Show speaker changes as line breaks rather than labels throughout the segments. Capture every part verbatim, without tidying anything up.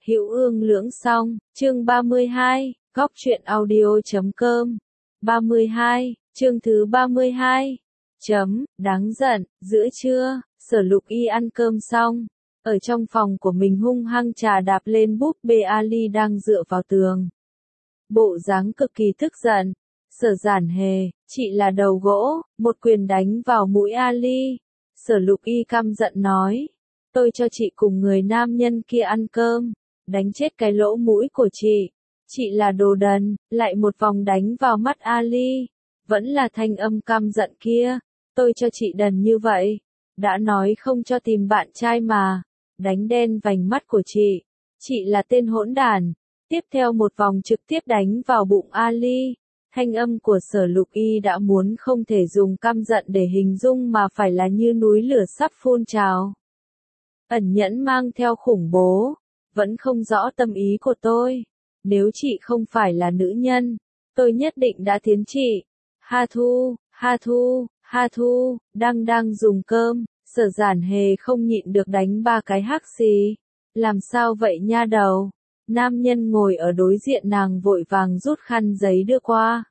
Hữu Ương Lưỡng Song, chương ba mươi hai, góc truyện audio.com. ba mươi hai, chương thứ ba mươi hai. Chấm, đáng giận, giữa trưa, Sở Lục Y ăn cơm xong, ở trong phòng của mình hung hăng trà đạp lên búp bê Ali đang dựa vào tường. Bộ dáng cực kỳ tức giận. Sở Giản Hề, chị là đầu gỗ, một quyền đánh vào mũi Ali. Sở Lục Y căm giận nói, tôi cho chị cùng người nam nhân kia ăn cơm, đánh chết cái lỗ mũi của chị. Chị là đồ đần, lại một vòng đánh vào mắt Ali. Vẫn là thanh âm căm giận kia, tôi cho chị đần như vậy. Đã nói không cho tìm bạn trai mà, đánh đen vành mắt của chị. Chị là tên hỗn đản. Tiếp theo một vòng trực tiếp đánh vào bụng Ali. Thanh âm của Sở Lục Y đã muốn không thể dùng căm giận để hình dung mà phải là như núi lửa sắp phun trào. Ẩn nhẫn mang theo khủng bố, vẫn không rõ tâm ý của tôi. Nếu chị không phải là nữ nhân, tôi nhất định đã thiến chị. Ha Thu, Ha Thu, Ha Thu, đang đang dùng cơm, Sở Giản Hề không nhịn được đánh ba cái hắc xì. Làm sao vậy nha đầu? Nam nhân ngồi ở đối diện nàng vội vàng rút khăn giấy đưa qua.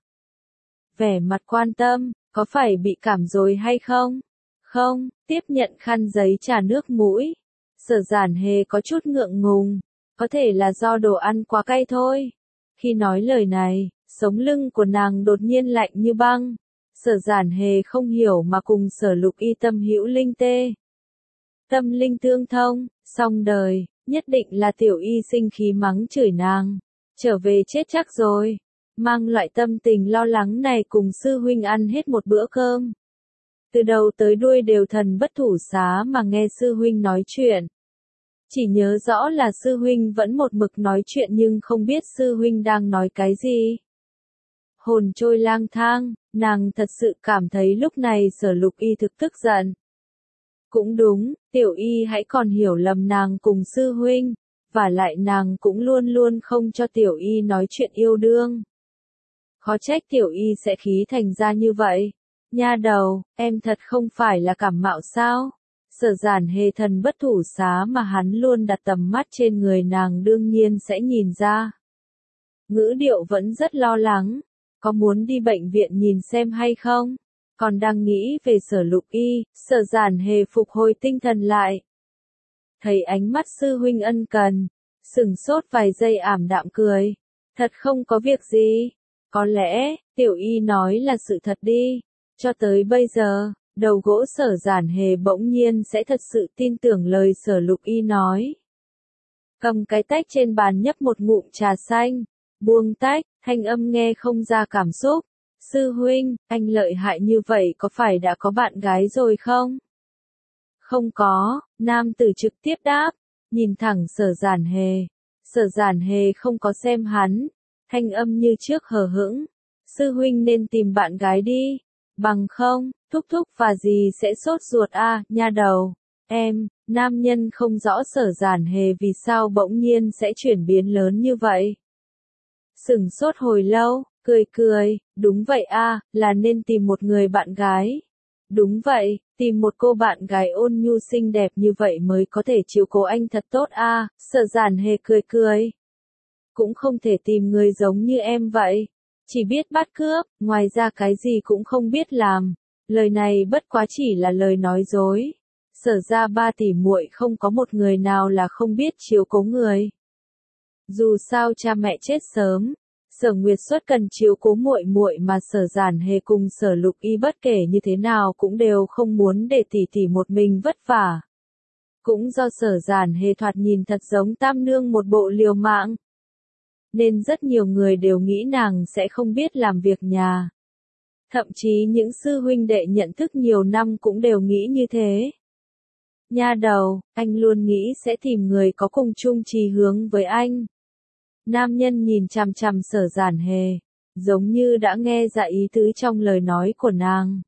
Vẻ mặt quan tâm, có phải bị cảm rồi hay không? Không, tiếp nhận khăn giấy trà nước mũi. Sở Giản Hề có chút ngượng ngùng, có thể là do đồ ăn quá cay thôi. Khi nói lời này, sống lưng của nàng đột nhiên lạnh như băng. Sở Giản Hề không hiểu mà cùng Sở Lục Y tâm hữu linh tê. Tâm linh tương thông, xong đời, nhất định là Tiểu Y sinh khí mắng chửi nàng. Trở về chết chắc rồi. Mang loại tâm tình lo lắng này cùng sư huynh ăn hết một bữa cơm. Từ đầu tới đuôi đều thần bất thủ xá mà nghe sư huynh nói chuyện. Chỉ nhớ rõ là sư huynh vẫn một mực nói chuyện nhưng không biết sư huynh đang nói cái gì. Hồn trôi lang thang, nàng thật sự cảm thấy lúc này Sở Lục Y thực tức giận. Cũng đúng, Tiểu Y hãy còn hiểu lầm nàng cùng sư huynh, và lại nàng cũng luôn luôn không cho Tiểu Y nói chuyện yêu đương. Khó trách Tiểu Y sẽ khí thành ra như vậy. Nha đầu, em thật không phải là cảm mạo sao? Sở Giản Hề thần bất thủ xá mà hắn luôn đặt tầm mắt trên người nàng đương nhiên sẽ nhìn ra. Ngữ điệu vẫn rất lo lắng, có muốn đi bệnh viện nhìn xem hay không? Còn đang nghĩ về Sở Lục Y, Sở Giản Hề phục hồi tinh thần lại. Thấy ánh mắt sư huynh ân cần, sừng sốt vài giây ảm đạm cười. Thật không có việc gì. Có lẽ, Tiểu Y nói là sự thật đi. Cho tới bây giờ, đầu gỗ Sở Giản Hề bỗng nhiên sẽ thật sự tin tưởng lời Sở Lục Y nói. Cầm cái tách trên bàn nhấp một ngụm trà xanh, buông tách, thanh âm nghe không ra cảm xúc. Sư huynh, anh lợi hại như vậy có phải đã có bạn gái rồi không? Không có, nam tử trực tiếp đáp, nhìn thẳng Sở Giản Hề. Sở Giản Hề không có xem hắn, thanh âm như trước hờ hững. Sư huynh nên tìm bạn gái đi, bằng không, thúc thúc và gì sẽ sốt ruột a, à, nha đầu. Em, nam nhân không rõ Sở Giản Hề vì sao bỗng nhiên sẽ chuyển biến lớn như vậy. Sửng sốt hồi lâu, cười cười, đúng vậy a, à, là nên tìm một người bạn gái. Đúng vậy, tìm một cô bạn gái ôn nhu xinh đẹp như vậy mới có thể chiếu cố anh thật tốt a, à, Sở Giản Hề cười cười. Cũng không thể tìm người giống như em vậy. Chỉ biết bắt cướp, ngoài ra cái gì cũng không biết làm. Lời này bất quá chỉ là lời nói dối. Sở ra ba tỷ muội không có một người nào là không biết chiếu cố người. Dù sao cha mẹ chết sớm, Sở Nguyệt Xuất cần chiếu cố muội muội mà Sở Giản Hề cùng Sở Lục Y bất kể như thế nào cũng đều không muốn để tỷ tỷ một mình vất vả. Cũng do Sở Giản Hề thoạt nhìn thật giống tam nương một bộ liều mạng, nên rất nhiều người đều nghĩ nàng sẽ không biết làm việc nhà. Thậm chí những sư huynh đệ nhận thức nhiều năm cũng đều nghĩ như thế. Nha đầu, anh luôn nghĩ sẽ tìm người có cùng chung chí hướng với anh. Nam nhân nhìn chằm chằm Sở Giản Hề, giống như đã nghe ra ý tứ trong lời nói của nàng.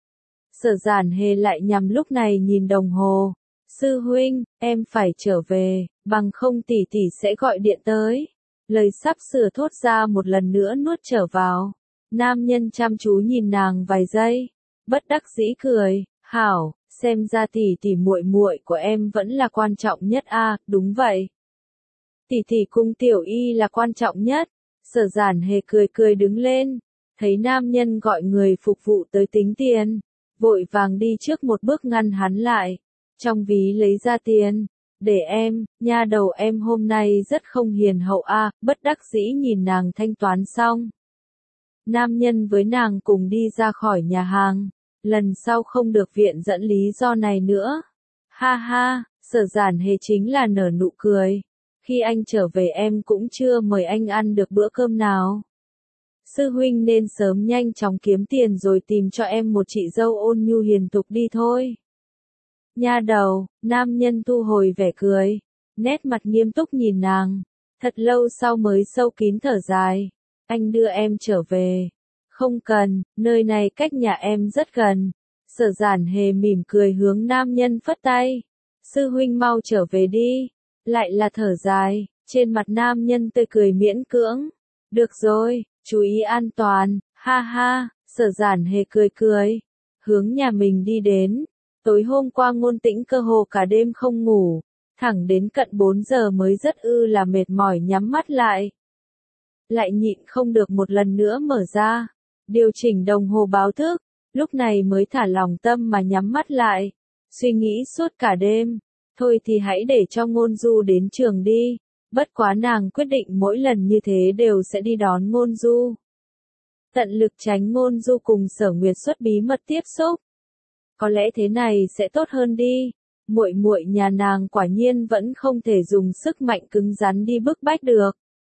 Sở Giản Hề lại nhằm lúc này nhìn đồng hồ. Sư huynh, em phải trở về, bằng không tỷ tỷ sẽ gọi điện tới. Lời sắp sửa thốt ra một lần nữa nuốt trở vào. Nam nhân chăm chú nhìn nàng vài giây, bất đắc dĩ cười, hảo, xem ra tỷ tỷ muội muội của em vẫn là quan trọng nhất a, à, đúng vậy. Tỷ tỷ cung tiểu y là quan trọng nhất. Sở Giản Hề cười cười đứng lên, thấy nam nhân gọi người phục vụ tới tính tiền, vội vàng đi trước một bước ngăn hắn lại, trong ví lấy ra tiền, để em, nha đầu em hôm nay rất không hiền hậu a, bất đắc dĩ nhìn nàng thanh toán xong. Nam nhân với nàng cùng đi ra khỏi nhà hàng, lần sau không được viện dẫn lý do này nữa. Ha ha, Sở Giản Hề chính là nở nụ cười. Khi anh trở về em cũng chưa mời anh ăn được bữa cơm nào. Sư huynh nên sớm nhanh chóng kiếm tiền rồi tìm cho em một chị dâu ôn nhu hiền thục đi thôi. Nha đầu, nam nhân thu hồi vẻ cười, nét mặt nghiêm túc nhìn nàng, thật lâu sau mới sâu kín thở dài. Anh đưa em trở về. Không cần, nơi này cách nhà em rất gần. Sở Giản Hề mỉm cười hướng nam nhân phất tay. Sư huynh mau trở về đi. Lại là thở dài, trên mặt nam nhân tươi cười miễn cưỡng. Được rồi, chú ý an toàn, ha ha, Sở Giản Hề cười cười, hướng nhà mình đi đến. Tối hôm qua Ngôn Tĩnh cơ hồ cả đêm không ngủ, thẳng đến cận bốn giờ mới rất ư là mệt mỏi nhắm mắt lại. Lại nhịn không được một lần nữa mở ra, điều chỉnh đồng hồ báo thức, lúc này mới thả lòng tâm mà nhắm mắt lại, suy nghĩ suốt cả đêm. Thôi thì hãy để cho Ngôn Du đến trường đi, bất quá nàng quyết định mỗi lần như thế đều sẽ đi đón Ngôn Du. Tận lực tránh Ngôn Du cùng Sở Nguyệt Xuất bí mật tiếp xúc. Có lẽ thế này sẽ tốt hơn đi, muội muội nhà nàng quả nhiên vẫn không thể dùng sức mạnh cứng rắn đi bức bách được.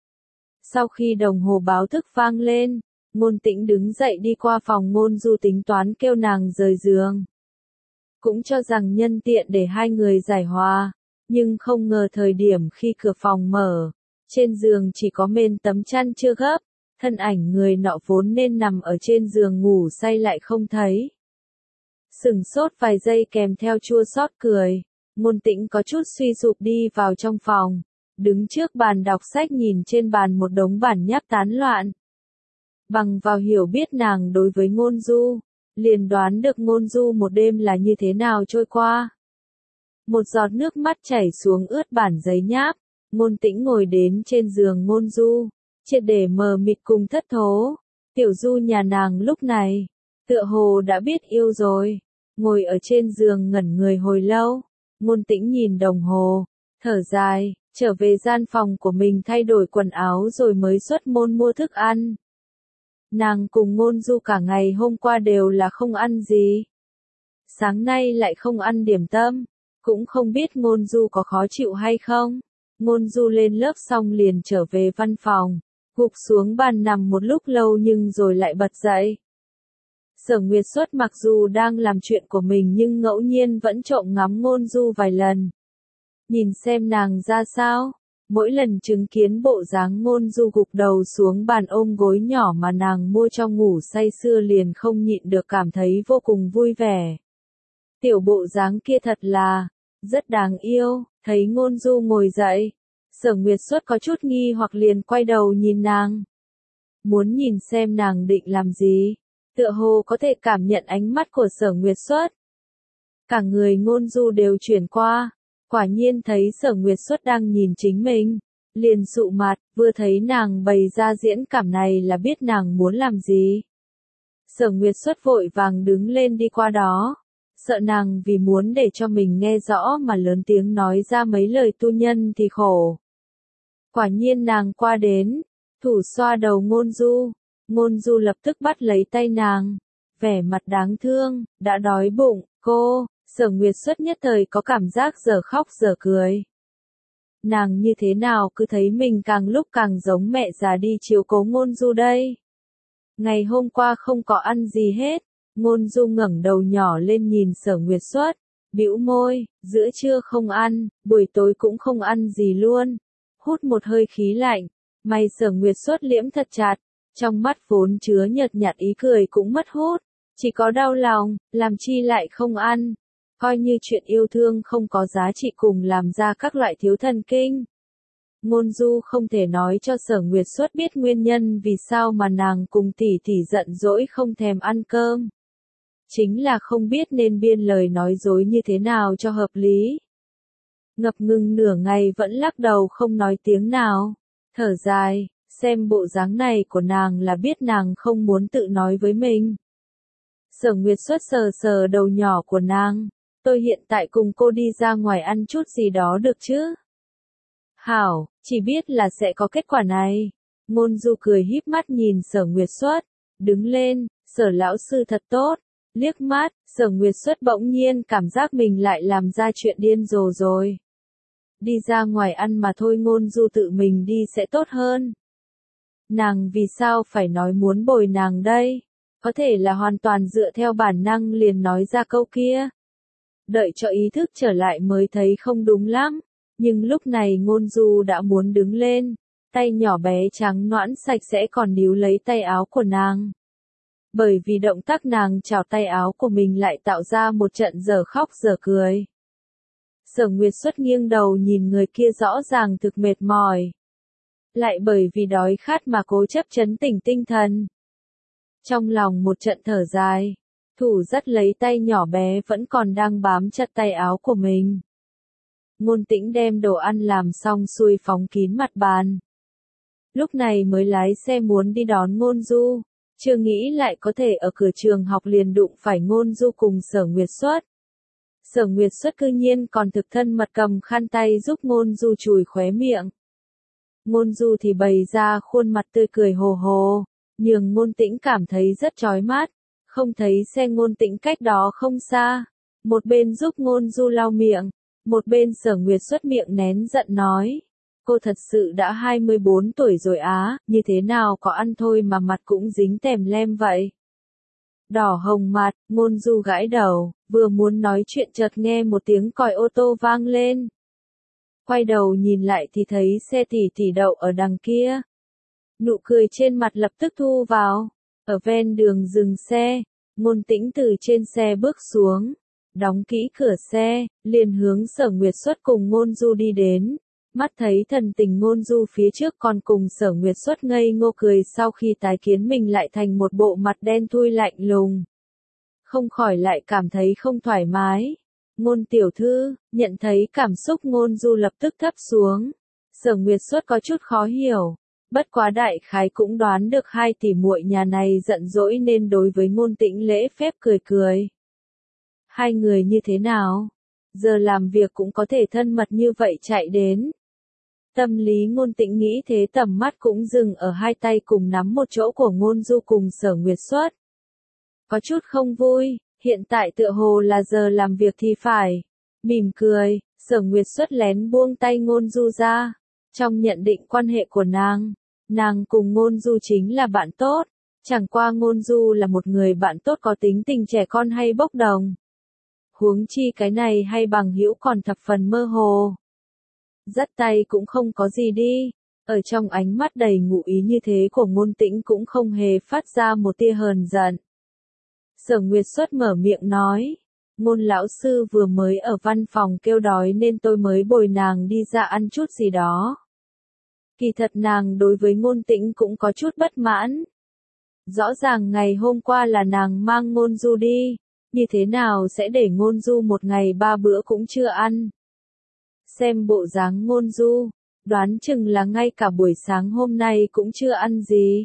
Sau khi đồng hồ báo thức vang lên, Ngôn Tĩnh đứng dậy đi qua phòng Ngôn Du tính toán kêu nàng rời giường. Cũng cho rằng nhân tiện để hai người giải hòa, nhưng không ngờ thời điểm khi cửa phòng mở, trên giường chỉ có mền tấm chăn chưa gấp, thân ảnh người nọ vốn nên nằm ở trên giường ngủ say lại không thấy. Sửng sốt vài giây kèm theo chua xót cười, Ngôn Tĩnh có chút suy sụp đi vào trong phòng, đứng trước bàn đọc sách nhìn trên bàn một đống bản nháp tán loạn. Bằng vào hiểu biết nàng đối với Ngôn Du, liền đoán được Ngôn Du một đêm là như thế nào trôi qua. Một giọt nước mắt chảy xuống ướt bản giấy nháp, Ngôn Tĩnh ngồi đến trên giường Ngôn Du, triệt để mờ mịt cùng thất thố. Tiểu Du nhà nàng lúc này, tựa hồ đã biết yêu rồi, ngồi ở trên giường ngẩn người hồi lâu. Ngôn Tĩnh nhìn đồng hồ, thở dài, trở về gian phòng của mình thay đổi quần áo rồi mới xuất môn mua thức ăn. Nàng cùng Ngôn Du cả ngày hôm qua đều là không ăn gì. Sáng nay lại không ăn điểm tâm, cũng không biết Ngôn Du có khó chịu hay không. Ngôn Du lên lớp xong liền trở về văn phòng, gục xuống bàn nằm một lúc lâu nhưng rồi lại bật dậy. Sở Nguyệt Xuất mặc dù đang làm chuyện của mình nhưng ngẫu nhiên vẫn trộm ngắm Ngôn Du vài lần. Nhìn xem nàng ra sao, mỗi lần chứng kiến bộ dáng Ngôn Du gục đầu xuống bàn ôm gối nhỏ mà nàng mua cho ngủ say sưa liền không nhịn được cảm thấy vô cùng vui vẻ. Tiểu bộ dáng kia thật là, rất đáng yêu, thấy Ngôn Du ngồi dậy. Sở Nguyệt Xuất có chút nghi hoặc liền quay đầu nhìn nàng. Muốn nhìn xem nàng định làm gì, tựa hồ có thể cảm nhận ánh mắt của Sở Nguyệt Xuất. Cả người Ngôn Du đều chuyển qua, quả nhiên thấy Sở Nguyệt Xuất đang nhìn chính mình, liền sụ mặt, vừa thấy nàng bày ra diễn cảm này là biết nàng muốn làm gì. Sở Nguyệt Xuất vội vàng đứng lên đi qua đó, sợ nàng vì muốn để cho mình nghe rõ mà lớn tiếng nói ra mấy lời tu nhân thì khổ. Quả nhiên nàng qua đến, thủ xoa đầu Ngôn Du, Ngôn Du lập tức bắt lấy tay nàng, vẻ mặt đáng thương, đã đói bụng, cô. Sở Nguyệt Xuất nhất thời có cảm giác giờ khóc giờ cười. Nàng như thế nào cứ thấy mình càng lúc càng giống mẹ già đi chiếu cố Ngôn Du đây. Ngày hôm qua không có ăn gì hết, Ngôn Du ngẩng đầu nhỏ lên nhìn Sở Nguyệt Xuất, bĩu môi, giữa trưa không ăn, buổi tối cũng không ăn gì luôn. Hút một hơi khí lạnh, mày Sở Nguyệt Xuất liễm thật chặt, trong mắt vốn chứa nhợt nhạt ý cười cũng mất hút, chỉ có đau lòng, làm chi lại không ăn. Coi như chuyện yêu thương không có giá trị cùng làm ra các loại thiếu thần kinh. Ngôn Du không thể nói cho Sở Nguyệt Xuất biết nguyên nhân vì sao mà nàng cùng tỷ tỷ giận dỗi không thèm ăn cơm. Chính là không biết nên biên lời nói dối như thế nào cho hợp lý. ngập ngừng nửa ngày vẫn lắc đầu không nói tiếng nào, thở dài, xem bộ dáng này của nàng là biết nàng không muốn tự nói với mình. Sở Nguyệt Xuất sờ sờ đầu nhỏ của nàng, tôi hiện tại cùng cô đi ra ngoài ăn chút gì đó được chứ? Hảo, chỉ biết là sẽ có kết quả này. Ngôn Du cười híp mắt nhìn Sở Nguyệt Xuất, đứng lên, Sở lão sư thật tốt, liếc mắt, Sở Nguyệt Xuất bỗng nhiên cảm giác mình lại làm ra chuyện điên rồ rồi. Đi ra ngoài ăn mà thôi, Ngôn Du tự mình đi sẽ tốt hơn. Nàng vì sao phải nói muốn bồi nàng đây? Có thể là hoàn toàn dựa theo bản năng liền nói ra câu kia. Đợi cho ý thức trở lại mới thấy không đúng lắm. Nhưng lúc này Ngôn Du đã muốn đứng lên, tay nhỏ bé trắng nõn sạch sẽ còn níu lấy tay áo của nàng. Bởi vì động tác nàng chào tay áo của mình lại tạo ra một trận dở khóc dở cười. Sở Nguyệt Xuất nghiêng đầu nhìn người kia rõ ràng thực mệt mỏi. Lại bởi vì đói khát mà cố chấp trấn tĩnh tinh thần. Trong lòng một trận thở dài, thủ dắt lấy tay nhỏ bé vẫn còn đang bám chặt tay áo của mình. Ngôn Tĩnh đem đồ ăn làm xong xuôi phóng kín mặt bàn. Lúc này mới lái xe muốn đi đón Ngôn Du, chưa nghĩ lại có thể ở cửa trường học liền đụng phải Ngôn Du cùng Sở Nguyệt Xuất. Sở Nguyệt Xuất cư nhiên còn thực thân mật cầm khăn tay giúp Ngôn Du chùi khóe miệng. Ngôn Du thì bày ra khuôn mặt tươi cười hồ hồ, nhường Ngôn Tĩnh cảm thấy rất chói mắt, không thấy xe Ngôn Tĩnh cách đó không xa, một bên giúp Ngôn Du lau miệng, một bên Sở Nguyệt Xuất miệng nén giận nói, cô thật sự đã hai mươi bốn tuổi rồi á, như thế nào có ăn thôi mà mặt cũng dính tèm lem vậy. Đỏ hồng mặt, Ngôn Du gãi đầu, vừa muốn nói chuyện chợt nghe một tiếng còi ô tô vang lên. Quay đầu nhìn lại thì thấy xe tỷ tỷ đậu ở đằng kia. Nụ cười trên mặt lập tức thu vào, ở ven đường dừng xe, Ngôn Tĩnh từ trên xe bước xuống, đóng kỹ cửa xe, liền hướng Sở Nguyệt Xuất cùng Ngôn Du đi đến. Mắt thấy thần tình Ngôn Du phía trước còn cùng Sở Nguyệt Xuất ngây ngô cười sau khi tái kiến mình lại thành một bộ mặt đen thui lạnh lùng. Không khỏi lại cảm thấy không thoải mái. Ngôn tiểu thư, nhận thấy cảm xúc Ngôn Du lập tức thấp xuống. Sở Nguyệt Xuất có chút khó hiểu. Bất quá đại khái cũng đoán được hai tỷ muội nhà này giận dỗi nên đối với Ngôn Tĩnh lễ phép cười cười. Hai người như thế nào? Giờ làm việc cũng có thể thân mật như vậy chạy đến. Tâm lý Ngôn Tĩnh nghĩ thế, tầm mắt cũng dừng ở hai tay cùng nắm một chỗ của Ngôn Du cùng Sở Nguyệt Xuất. Có chút không vui, hiện tại tựa hồ là giờ làm việc thì phải. Mỉm cười, Sở Nguyệt Xuất lén buông tay Ngôn Du ra. Trong nhận định quan hệ của nàng, nàng cùng Ngôn Du chính là bạn tốt. Chẳng qua Ngôn Du là một người bạn tốt có tính tình trẻ con hay bốc đồng. Huống chi cái này hay bằng hữu còn thập phần mơ hồ. Dắt tay cũng không có gì đi. Ở trong ánh mắt đầy ngụ ý như thế của Ngôn Tĩnh cũng không hề phát ra một tia hờn giận. Sở Nguyệt Xuất mở miệng nói, Ngôn lão sư vừa mới ở văn phòng kêu đói nên tôi mới bồi nàng đi ra ăn chút gì đó. Kỳ thật nàng đối với Ngôn Tĩnh cũng có chút bất mãn. Rõ ràng ngày hôm qua là nàng mang Ngôn Du đi, như thế nào sẽ để Ngôn Du một ngày ba bữa cũng chưa ăn. Xem bộ dáng Ngôn Du, đoán chừng là ngay cả buổi sáng hôm nay cũng chưa ăn gì.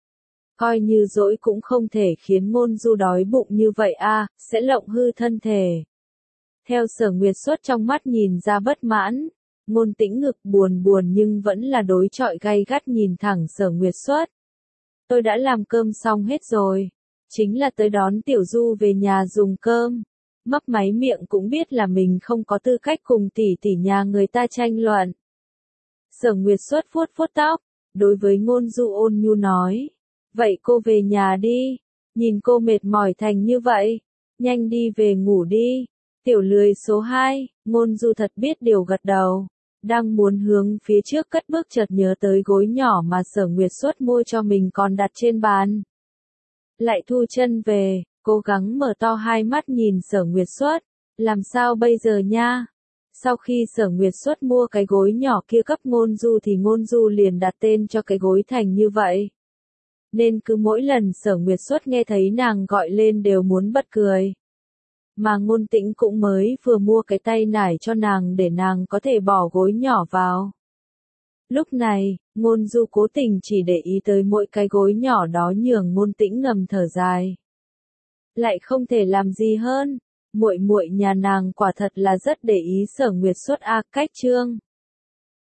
Coi như dỗi cũng không thể khiến Ngôn Du đói bụng như vậy a, sẽ lộng hư thân thể. Theo Sở Nguyệt Xuất trong mắt nhìn ra bất mãn, Ngôn Tĩnh ngực buồn buồn nhưng vẫn là đối chọi gay gắt nhìn thẳng Sở Nguyệt Xuất. Tôi đã làm cơm xong hết rồi, chính là tới đón Tiểu Du về nhà dùng cơm. Mấp máy miệng cũng biết là mình không có tư cách cùng tỷ tỷ nhà người ta tranh luận. Sở Nguyệt Xuất vuốt vuốt tóc, đối với Ngôn Du ôn nhu nói, vậy cô về nhà đi, nhìn cô mệt mỏi thành như vậy, nhanh đi về ngủ đi. Tiểu lười số hai, Ngôn Du thật biết điều gật đầu, đang muốn hướng phía trước cất bước chợt nhớ tới gối nhỏ mà Sở Nguyệt Xuất mua cho mình còn đặt trên bàn. Lại thu chân về, cố gắng mở to hai mắt nhìn Sở Nguyệt Xuất, làm sao bây giờ nha? Sau khi Sở Nguyệt Xuất mua cái gối nhỏ kia cấp Ngôn Du thì Ngôn Du liền đặt tên cho cái gối thành như vậy. Nên cứ mỗi lần Sở Nguyệt Xuất nghe thấy nàng gọi lên đều muốn bật cười. Mà Ngôn Tĩnh cũng mới vừa mua cái tay nải cho nàng để nàng có thể bỏ gối nhỏ vào. Lúc này, Ngôn Du cố tình chỉ để ý tới mỗi cái gối nhỏ đó nhường Ngôn Tĩnh ngầm thở dài. Lại không thể làm gì hơn, muội muội nhà nàng quả thật là rất để ý Sở Nguyệt Xuất a. Cách chương